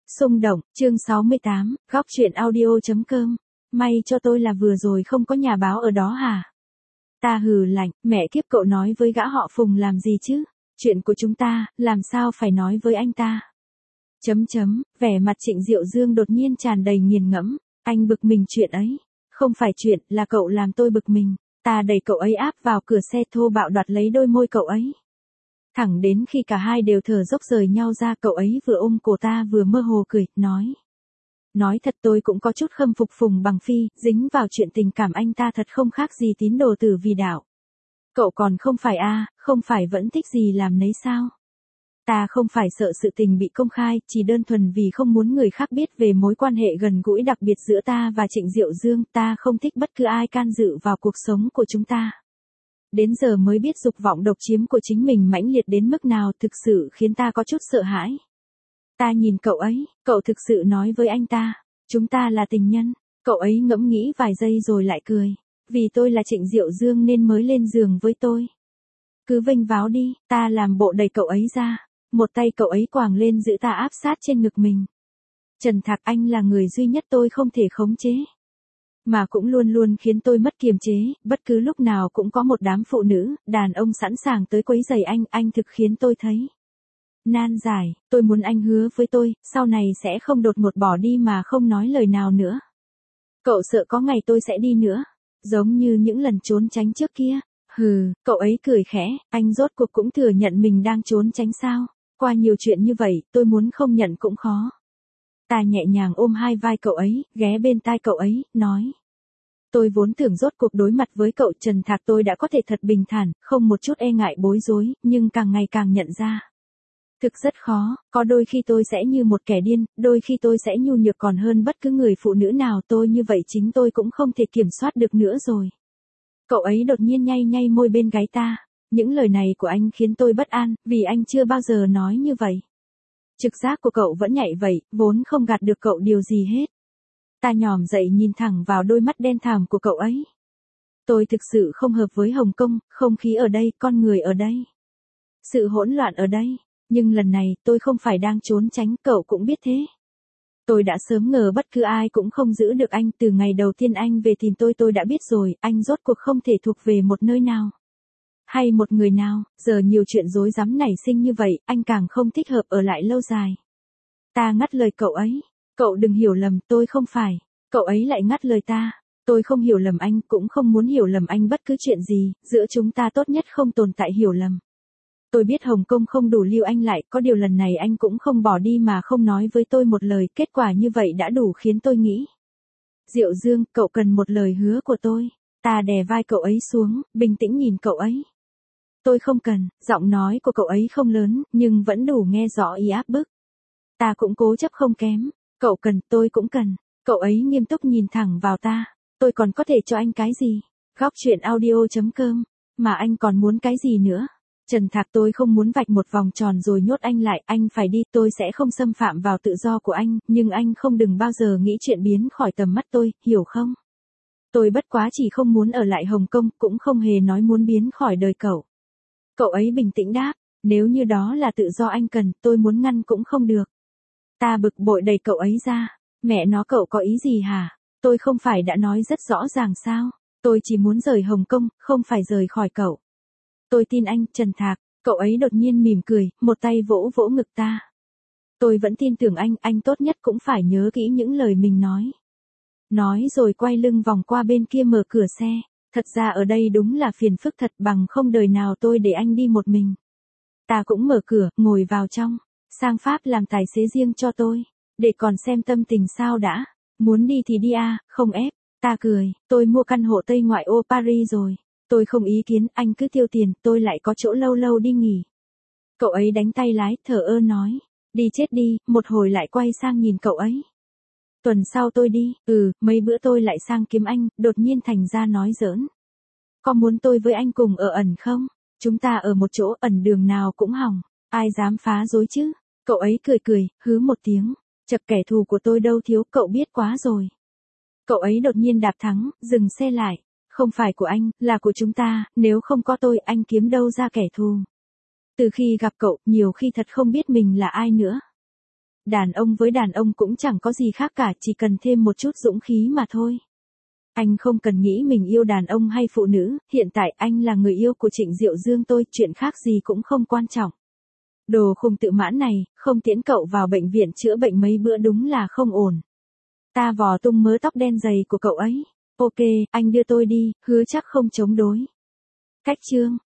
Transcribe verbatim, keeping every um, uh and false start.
Xung động, chương sáu mươi tám, góc chuyện audio.com. May cho tôi là vừa rồi không có nhà báo ở đó hả? Ta hừ lạnh, mẹ kiếp cậu nói với gã họ Phùng làm gì chứ? Chuyện của chúng ta, làm sao phải nói với anh ta? Chấm chấm, vẻ mặt Trịnh Diệu Dương đột nhiên tràn đầy nghiền ngẫm. Anh bực mình chuyện ấy. Không phải chuyện, là cậu làm tôi bực mình. Ta đẩy cậu ấy áp vào cửa xe thô bạo đoạt lấy đôi môi cậu ấy. Thẳng đến khi cả hai đều thở dốc rời nhau ra, cậu ấy vừa ôm cổ ta vừa mơ hồ cười, nói. Nói thật tôi cũng có chút khâm phục Phùng Bằng Phi, dính vào chuyện tình cảm anh ta thật không khác gì tín đồ tử vì đạo. Cậu còn không phải a, à, không phải vẫn thích gì làm nấy sao? Ta không phải sợ sự tình bị công khai, chỉ đơn thuần vì không muốn người khác biết về mối quan hệ gần gũi đặc biệt giữa ta và Trịnh Diệu Dương, ta không thích bất cứ ai can dự vào cuộc sống của chúng ta. Đến giờ mới biết dục vọng độc chiếm của chính mình mãnh liệt đến mức nào, thực sự khiến ta có chút sợ hãi. Ta nhìn cậu ấy, cậu thực sự nói với anh ta, chúng ta là tình nhân. Cậu ấy ngẫm nghĩ vài giây rồi lại cười. Vì tôi là Trịnh Diệu Dương nên mới lên giường với tôi. Cứ vênh váo đi, ta làm bộ đẩy cậu ấy ra. Một tay cậu ấy quàng lên giữ ta áp sát trên ngực mình. Trần Thạc, anh là người duy nhất tôi không thể khống chế. Mà cũng luôn luôn khiến tôi mất kiềm chế, bất cứ lúc nào cũng có một đám phụ nữ, đàn ông sẵn sàng tới quấy rầy anh, anh thực khiến tôi thấy nan giải. Tôi muốn anh hứa với tôi, sau này sẽ không đột ngột bỏ đi mà không nói lời nào nữa. Cậu sợ có ngày tôi sẽ đi nữa, giống như những lần trốn tránh trước kia. Hừ, cậu ấy cười khẽ, anh rốt cuộc cũng thừa nhận mình đang trốn tránh sao? Qua nhiều chuyện như vậy, tôi muốn không nhận cũng khó. Ta nhẹ nhàng ôm hai vai cậu ấy, ghé bên tai cậu ấy, nói. Tôi vốn tưởng rốt cuộc đối mặt với cậu Trần Thạc tôi đã có thể thật bình thản, không một chút e ngại bối rối, nhưng càng ngày càng nhận ra. Thực rất khó, có đôi khi tôi sẽ như một kẻ điên, đôi khi tôi sẽ nhu nhược còn hơn bất cứ người phụ nữ nào, tôi như vậy chính tôi cũng không thể kiểm soát được nữa rồi. Cậu ấy đột nhiên nhay nhay môi bên gáy ta. Những lời này của anh khiến tôi bất an, vì anh chưa bao giờ nói như vậy. Trực giác của cậu vẫn nhạy vậy, vốn không gạt được cậu điều gì hết. Ta nhòm dậy nhìn thẳng vào đôi mắt đen thẳm của cậu ấy. Tôi thực sự không hợp với Hồng Kông, không khí ở đây, con người ở đây. Sự hỗn loạn ở đây. Nhưng lần này, tôi không phải đang trốn tránh, cậu cũng biết thế. Tôi đã sớm ngờ bất cứ ai cũng không giữ được anh, từ ngày đầu tiên anh về tìm tôi tôi đã biết rồi, anh rốt cuộc không thể thuộc về một nơi nào. Hay một người nào, giờ nhiều chuyện rối rắm nảy sinh như vậy, anh càng không thích hợp ở lại lâu dài. Ta ngắt lời cậu ấy, cậu đừng hiểu lầm, tôi không phải. Cậu ấy lại ngắt lời ta, tôi không hiểu lầm anh, cũng không muốn hiểu lầm anh bất cứ chuyện gì, giữa chúng ta tốt nhất không tồn tại hiểu lầm. Tôi biết Hồng Kông không đủ lưu anh lại, có điều lần này anh cũng không bỏ đi mà không nói với tôi một lời, kết quả như vậy đã đủ khiến tôi nghĩ. Diệu Dương, cậu cần một lời hứa của tôi. Ta đè vai cậu ấy xuống, bình tĩnh nhìn cậu ấy. Tôi không cần, giọng nói của cậu ấy không lớn, nhưng vẫn đủ nghe rõ ý áp bức. Ta cũng cố chấp không kém. Cậu cần, tôi cũng cần. Cậu ấy nghiêm túc nhìn thẳng vào ta. Tôi còn có thể cho anh cái gì? Góc chuyện audio.com. Mà anh còn muốn cái gì nữa? Trần Thạc, tôi không muốn vạch một vòng tròn rồi nhốt anh lại, anh phải đi, tôi sẽ không xâm phạm vào tự do của anh, nhưng anh không đừng bao giờ nghĩ chuyện biến khỏi tầm mắt tôi, hiểu không? Tôi bất quá chỉ không muốn ở lại Hồng Kông, cũng không hề nói muốn biến khỏi đời cậu. Cậu ấy bình tĩnh đáp, nếu như đó là tự do anh cần, tôi muốn ngăn cũng không được. Ta bực bội đẩy cậu ấy ra, mẹ nó cậu có ý gì hả? Tôi không phải đã nói rất rõ ràng sao? Tôi chỉ muốn rời Hồng Kông, không phải rời khỏi cậu. Tôi tin anh, Trần Thạc. Cậu ấy đột nhiên mỉm cười, một tay vỗ vỗ ngực ta. Tôi vẫn tin tưởng anh, anh tốt nhất cũng phải nhớ kỹ những lời mình nói. Nói rồi quay lưng vòng qua bên kia mở cửa xe. Thật ra ở đây đúng là phiền phức thật, bằng không đời nào tôi để anh đi một mình. Ta cũng mở cửa, ngồi vào trong. Sang Pháp làm tài xế riêng cho tôi. Để còn xem tâm tình sao đã. Muốn đi thì đi à, không ép. Ta cười, tôi mua căn hộ Tây ngoại ô Paris rồi. Tôi không ý kiến, anh cứ tiêu tiền, tôi lại có chỗ lâu lâu đi nghỉ. Cậu ấy đánh tay lái, thở ơ nói. Đi chết đi, một hồi lại quay sang nhìn cậu ấy. Tuần sau tôi đi, ừ, mấy bữa tôi lại sang kiếm anh, đột nhiên thành ra nói giỡn. Có muốn tôi với anh cùng ở ẩn không? Chúng ta ở một chỗ ẩn đường nào cũng hỏng, ai dám phá rối chứ? Cậu ấy cười cười, hứ một tiếng. Chật, kẻ thù của tôi đâu thiếu, cậu biết quá rồi. Cậu ấy đột nhiên đạp thắng, dừng xe lại. Không phải của anh, là của chúng ta, nếu không có tôi anh kiếm đâu ra kẻ thù. Từ khi gặp cậu, nhiều khi thật không biết mình là ai nữa. Đàn ông với đàn ông cũng chẳng có gì khác cả, chỉ cần thêm một chút dũng khí mà thôi. Anh không cần nghĩ mình yêu đàn ông hay phụ nữ, hiện tại anh là người yêu của Trịnh Diệu Dương tôi, chuyện khác gì cũng không quan trọng. Đồ khùng tự mãn này, không tiễn cậu vào bệnh viện chữa bệnh mấy bữa đúng là không ổn. Ta vò tung mớ tóc đen dày của cậu ấy. Ok, anh đưa tôi đi, hứa chắc không chống đối. Cách chương